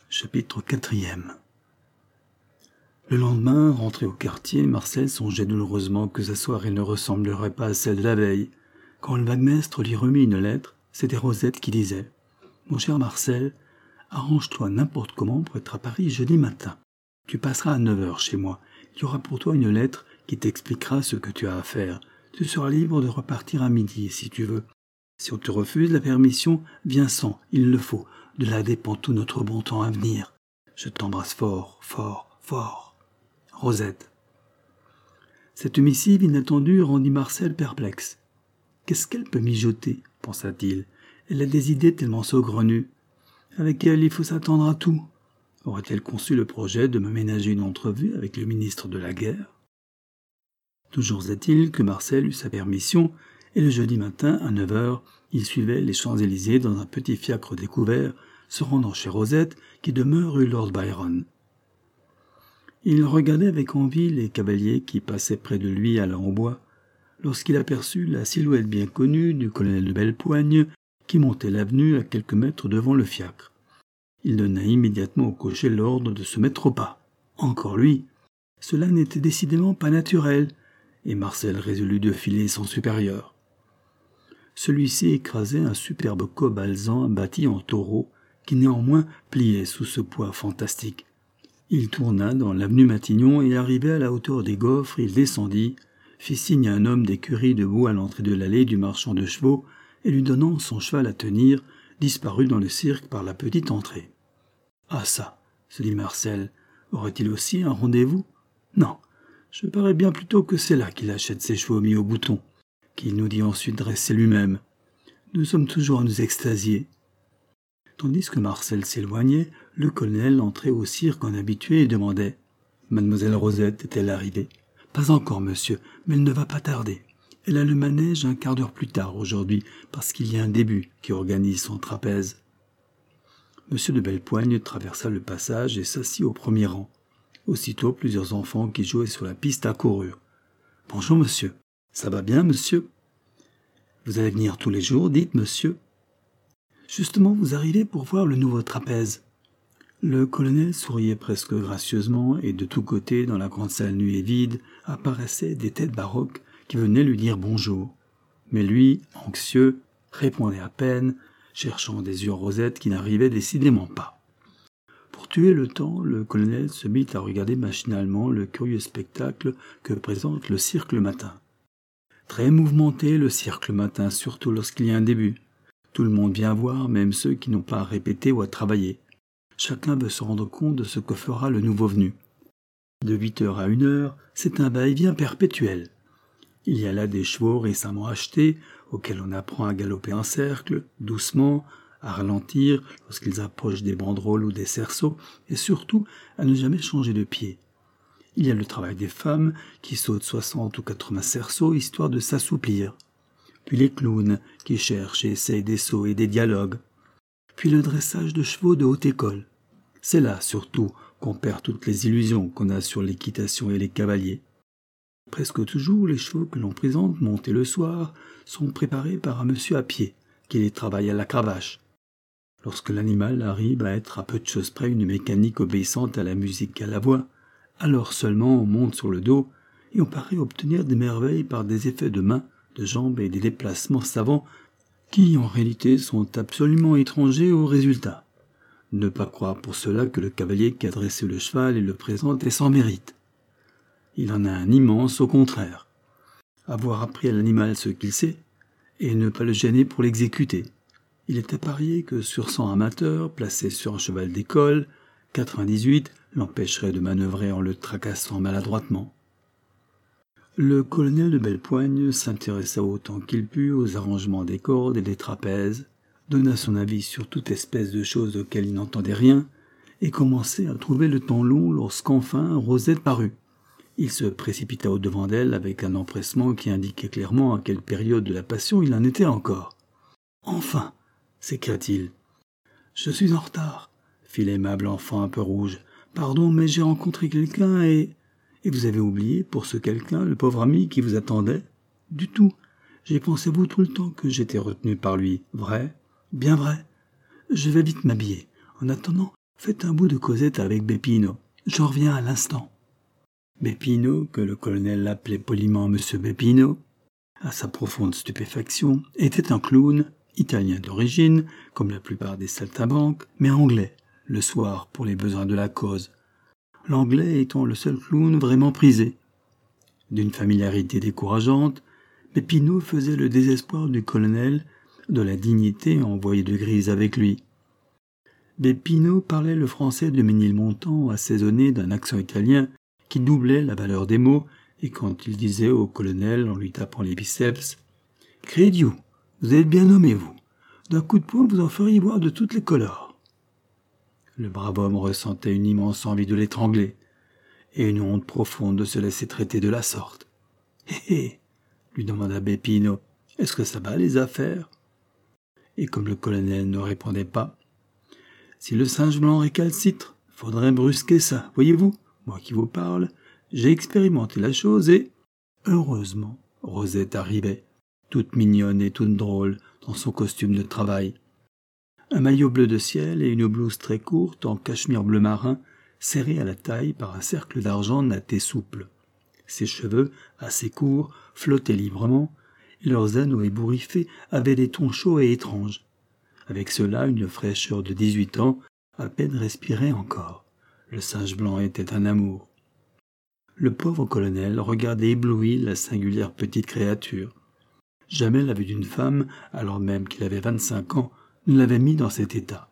Chapitre 4. Le lendemain, rentré au quartier, Marcel songeait douloureusement que sa soirée ne ressemblerait pas à celle de la veille. Quand le vaguemestre lui remit une lettre, c'était Rosette qui disait « Mon cher Marcel, arrange-toi n'importe comment pour être à Paris jeudi matin. Tu passeras à 9h chez moi. Il y aura pour toi une lettre qui t'expliquera ce que tu as à faire. Tu seras libre de repartir à midi si tu veux. Si on te refuse la permission, viens sans, il le faut. De là dépend tout notre bon temps à venir. Je t'embrasse fort, fort, fort. Rosette. » Cette missive inattendue rendit Marcel perplexe. « Qu'est-ce qu'elle peut mijoter ?» pensa-t-il. « Elle a des idées tellement saugrenues. Avec elle, il faut s'attendre à tout. Aurait-elle conçu le projet de me ménager une entrevue avec le ministre de la Guerre ?» Toujours est-il que Marcel eut sa permission, et le jeudi matin, à 9h, il suivait les Champs-Élysées dans un petit fiacre découvert, se rendant chez Rosette, qui demeure rue Lord Byron. Il regardait avec envie les cavaliers qui passaient près de lui allant au bois, lorsqu'il aperçut la silhouette bien connue du colonel de Bellepoigne qui montait l'avenue à quelques mètres devant le fiacre. Il donna immédiatement au cocher l'ordre de se mettre au pas. Encore lui. Cela n'était décidément pas naturel, et Marcel résolut de filer son supérieur. Celui-ci écrasait un superbe cob alezan bâti en taureau, qui néanmoins pliait sous ce poids fantastique. Il tourna dans l'avenue Matignon et arrivé à la hauteur des Gaufres, il descendit, fit signe à un homme d'écurie debout à l'entrée de l'allée du marchand de chevaux et lui donnant son cheval à tenir, disparut dans le cirque par la petite entrée. « Ah ça !» se dit Marcel. « Aurait-il aussi un rendez-vous ? Non, je parais bien plutôt que c'est là qu'il achète ses chevaux mis au bouton, qu'il nous dit ensuite dresser lui-même. Nous sommes toujours à nous extasier. » Tandis que Marcel s'éloignait, le colonel entrait au cirque en habitué et demandait « Mademoiselle Rosette est-elle arrivée ?»« Pas encore, monsieur, mais elle ne va pas tarder. Elle a le manège un quart d'heure plus tard aujourd'hui, parce qu'il y a un début qui organise son trapèze. » Monsieur de Bellepoigne traversa le passage et s'assit au premier rang. Aussitôt, plusieurs enfants qui jouaient sur la piste accoururent. « Bonjour, monsieur. Ça va bien, monsieur ? Vous allez venir tous les jours, dites, monsieur. Justement, vous arrivez pour voir le nouveau trapèze. » Le colonel souriait presque gracieusement, et de tous côtés, dans la grande salle nue et vide, apparaissaient des têtes baroques qui venaient lui dire bonjour. Mais lui, anxieux, répondait à peine, cherchant des yeux Rosette qui n'arrivaient décidément pas. Pour tuer le temps, le colonel se mit à regarder machinalement le curieux spectacle que présente le cirque le matin. Très mouvementé, le cirque le matin, surtout lorsqu'il y a un début. Tout le monde vient voir, même ceux qui n'ont pas à répéter ou à travailler. Chacun veut se rendre compte de ce que fera le nouveau venu. De 8h à 1h, c'est un va-et-vient perpétuel. Il y a là des chevaux récemment achetés, auxquels on apprend à galoper en cercle, doucement, à ralentir lorsqu'ils approchent des banderoles ou des cerceaux, et surtout à ne jamais changer de pied. Il y a le travail des femmes, qui sautent 60 ou 80 cerceaux, histoire de s'assouplir. Puis les clowns, qui cherchent et essayent des sauts et des dialogues. Puis le dressage de chevaux de haute école. C'est là, surtout, qu'on perd toutes les illusions qu'on a sur l'équitation et les cavaliers. Presque toujours, les chevaux que l'on présente, montés le soir, sont préparés par un monsieur à pied, qui les travaille à la cravache. Lorsque l'animal arrive à être à peu de choses près une mécanique obéissante à la musique et à la voix, alors seulement on monte sur le dos, et on paraît obtenir des merveilles par des effets de mains, de jambes et des déplacements savants qui, en réalité, sont absolument étrangers au résultat. Ne pas croire pour cela que le cavalier qui a dressé le cheval et le présente est sans mérite. Il en a un immense, au contraire. Avoir appris à l'animal ce qu'il sait, et ne pas le gêner pour l'exécuter. Il est à parier que sur 100 amateurs, placés sur un cheval d'école, 98 l'empêcheraient de manœuvrer en le tracassant maladroitement. Le colonel de Bellepoigne s'intéressa autant qu'il put aux arrangements des cordes et des trapèzes, donna son avis sur toute espèce de choses auxquelles il n'entendait rien, et commençait à trouver le temps long lorsqu'enfin Rosette parut. Il se précipita au-devant d'elle avec un empressement qui indiquait clairement à quelle période de la passion il en était encore. « Enfin !» s'écria-t-il. « Je suis en retard, » fit l'aimable enfant un peu rouge. « Pardon, mais j'ai rencontré quelqu'un et... » « Et vous avez oublié, pour ce quelqu'un, le pauvre ami qui vous attendait ? » ?»« Du tout. J'ai pensé vous tout le temps que j'étais retenu par lui. Vrai ? Bien vrai. Je vais vite m'habiller. En attendant, Faites un bout de causette avec Bépino. Je reviens à l'instant. Bépino, que le colonel appelait poliment Monsieur Bépino, à sa profonde stupéfaction, était un clown, italien d'origine, comme la plupart des saltimbanques, mais anglais, le soir pour les besoins de la cause. L'anglais étant le seul clown vraiment prisé. D'une familiarité décourageante, Bépino faisait le désespoir du colonel, de la dignité envoyée de Grise avec lui. Bépino parlait le français de Ménilmontant assaisonné d'un accent italien qui doublait la valeur des mots, et quand il disait au colonel en lui tapant les biceps « Crédiou, vous êtes bien nommé, vous. D'un coup de poing, vous en feriez voir de toutes les couleurs. » Le brave homme ressentait une immense envie de l'étrangler, et une honte profonde de se laisser traiter de la sorte. « Hé hé !» lui demanda Bépino. « Est-ce que ça va, les affaires ?» Et comme le colonel ne répondait pas, « Si le singe blanc récalcitre, faudrait brusquer ça, voyez-vous, moi qui vous parle, j'ai expérimenté la chose et... » Heureusement, Rosette arrivait, toute mignonne et toute drôle, dans son costume de travail. Un maillot bleu de ciel et une blouse très courte en cachemire bleu marin, serrée à la taille par un cercle d'argent natté souple. Ses cheveux, assez courts, flottaient librement, et leurs anneaux ébouriffés avaient des tons chauds et étranges. Avec cela, une fraîcheur de 18 ans, à peine respirait encore. Le singe blanc était un amour. Le pauvre colonel regardait ébloui la singulière petite créature. Jamais la vue d'une femme, alors même qu'il avait 25 ans, ne l'avait mis dans cet état.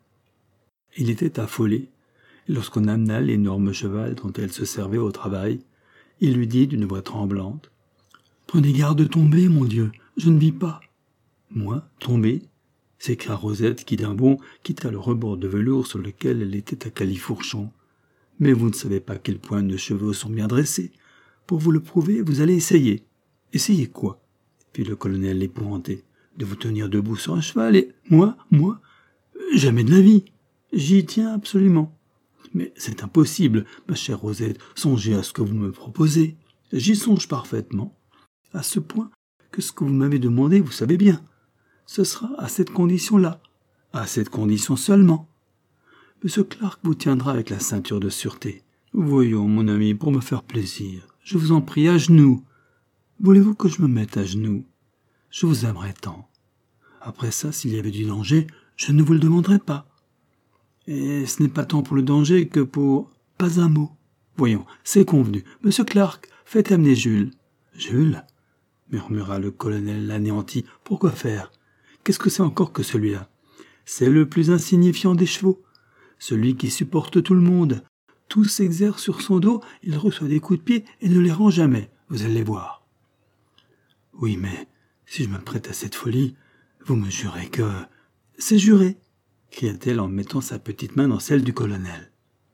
Il était affolé, et lorsqu'on amena l'énorme cheval dont elle se servait au travail, il lui dit d'une voix tremblante « Prenez garde de tomber, mon Dieu, je ne vis pas. »« Moi, tomber ?» s'écria Rosette qui d'un bond quitta le rebord de velours sur lequel elle était à califourchon. « Mais vous ne savez pas quelles pointes de cheveux sont bien dressées. Pour vous le prouver, vous allez essayer. »« Essayez quoi ?» fit le colonel épouvanté. « De vous tenir debout sur un cheval et... Moi, jamais de la vie. J'y tiens absolument. »« Mais c'est impossible, ma chère Rosette, songez à ce que vous me proposez. »« J'y songe parfaitement. À ce point que ce que vous m'avez demandé, vous savez bien. Ce sera à cette condition-là, à cette condition seulement. Monsieur Clark vous tiendra avec la ceinture de sûreté. Voyons, mon ami, pour me faire plaisir, je vous en prie, à genoux. Voulez-vous que je me mette à genoux? Je vous aimerais tant. Après ça, s'il y avait du danger, je ne vous le demanderai pas. Et ce n'est pas tant pour le danger que pour... Pas un mot. Voyons, c'est convenu. Monsieur Clark, faites amener Jules. Jules? Murmura le colonel anéanti. Pourquoi faire? Qu'est-ce que c'est encore que celui-là? C'est le plus insignifiant des chevaux. Celui qui supporte tout le monde. Tout s'exerce sur son dos, il reçoit des coups de pied et ne les rend jamais. Vous allez voir. Oui, mais si je me prête à cette folie, vous me jurez que... C'est juré, cria-t-elle en mettant sa petite main dans celle du colonel.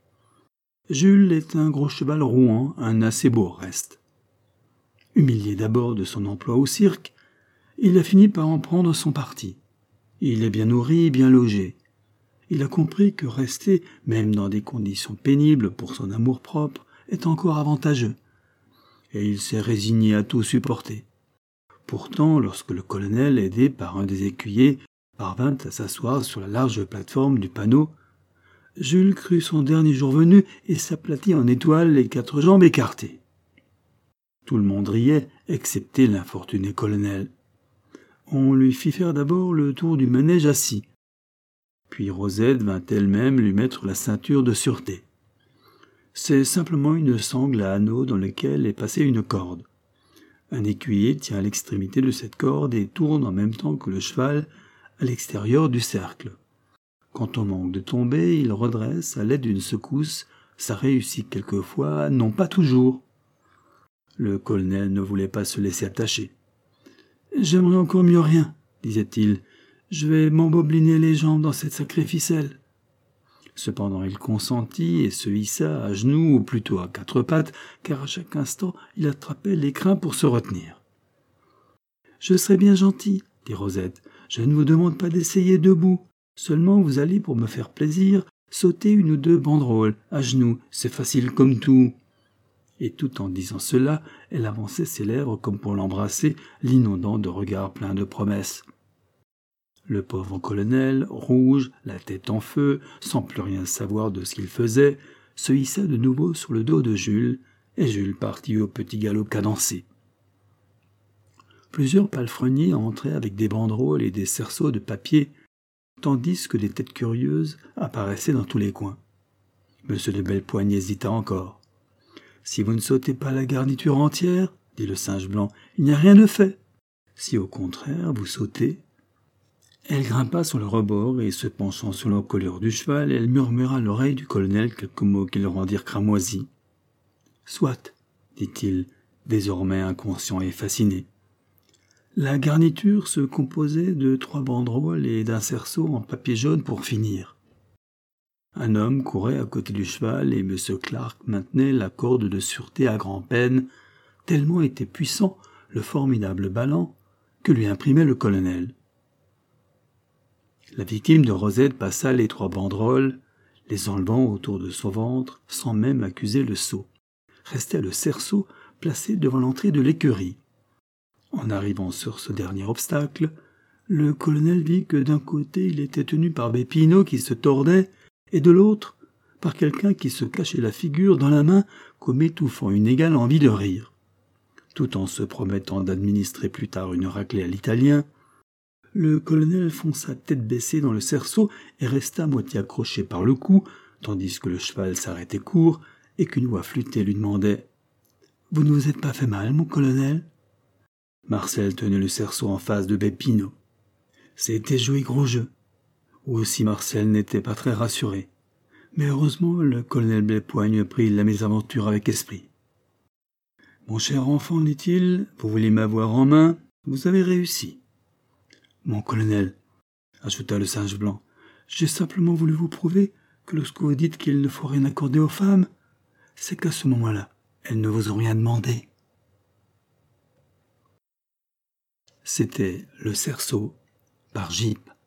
Jules est un gros cheval rouan, un assez beau reste. Humilié d'abord de son emploi au cirque, il a fini par en prendre son parti. Il est bien nourri, bien logé. Il a compris que rester, même dans des conditions pénibles pour son amour-propre, est encore avantageux. Et il s'est résigné à tout supporter. Pourtant, lorsque le colonel, aidé par un des écuyers, parvint à s'asseoir sur la large plateforme du panneau, Jules crut son dernier jour venu et s'aplatit en étoile, les 4 jambes écartées. Tout le monde riait, excepté l'infortuné colonel. On lui fit faire d'abord le tour du manège assis. Puis Rosette vint elle-même lui mettre la ceinture de sûreté. C'est simplement une sangle à anneaux dans laquelle est passée une corde. Un écuyer tient à l'extrémité de cette corde et tourne en même temps que le cheval à l'extérieur du cercle. Quand on manque de tomber, il redresse à l'aide d'une secousse. Ça réussit quelquefois, non pas toujours. Le colonel ne voulait pas se laisser attacher. « J'aimerais encore mieux rien, disait-il. Je vais m'embobiner les jambes dans cette sacrée ficelle. » Cependant il consentit et se hissa à genoux, ou plutôt à 4 pattes, car à chaque instant il attrapait l'écrin pour se retenir. « Je serai bien gentil, dit Rosette. Je ne vous demande pas d'essayer debout. Seulement vous allez, pour me faire plaisir, sauter 1 ou 2 banderoles, à genoux, c'est facile comme tout. » Et tout en disant cela, elle avançait ses lèvres comme pour l'embrasser, l'inondant de regards pleins de promesses. Le pauvre colonel, rouge, la tête en feu, sans plus rien savoir de ce qu'il faisait, se hissa de nouveau sur le dos de Jules, et Jules partit au petit galop cadencé. Plusieurs palefreniers entraient avec des banderoles et des cerceaux de papier, tandis que des têtes curieuses apparaissaient dans tous les coins. Monsieur de Bellepoigne hésita encore. « Si vous ne sautez pas la garniture entière, dit le singe blanc, il n'y a rien de fait. Si au contraire vous sautez... » Elle grimpa sur le rebord et, se penchant sur l'encolure du cheval, elle murmura à l'oreille du colonel quelques mots qui le rendirent cramoisi. « Soit, dit-il, désormais inconscient et fasciné. La garniture se composait de 3 banderoles et d'un cerceau en papier jaune pour finir. Un homme courait à côté du cheval et M. Clark maintenait la corde de sûreté à grand-peine, tellement était puissant le formidable ballon que lui imprimait le colonel. La victime de Rosette passa les 3 banderoles, les enlevant autour de son ventre sans même accuser le sceau. Restait le cerceau placé devant l'entrée de l'écurie. En arrivant sur ce dernier obstacle, le colonel vit que d'un côté il était tenu par Bépinot qui se tordait, et de l'autre par quelqu'un qui se cachait la figure dans la main comme étouffant une égale envie de rire. Tout en se promettant d'administrer plus tard une raclée à l'italien, le colonel fonça tête baissée dans le cerceau et resta à moitié accroché par le cou, tandis que le cheval s'arrêtait court et qu'une voix flûtée lui demandait « Vous ne vous êtes pas fait mal, mon colonel ?» Marcel tenait le cerceau en face de Bépinot. C'était jouer gros jeu. Aussi Marcel n'était pas très rassuré. Mais heureusement, le colonel Bellepoigne prit la mésaventure avec esprit. « Mon cher enfant, dit-il, vous voulez m'avoir en main, vous avez réussi. »« Mon colonel, ajouta le singe blanc, j'ai simplement voulu vous prouver que lorsque vous dites qu'il ne faut rien accorder aux femmes, c'est qu'à ce moment-là, elles ne vous ont rien demandé. » C'était Le Cerceau par Gyp.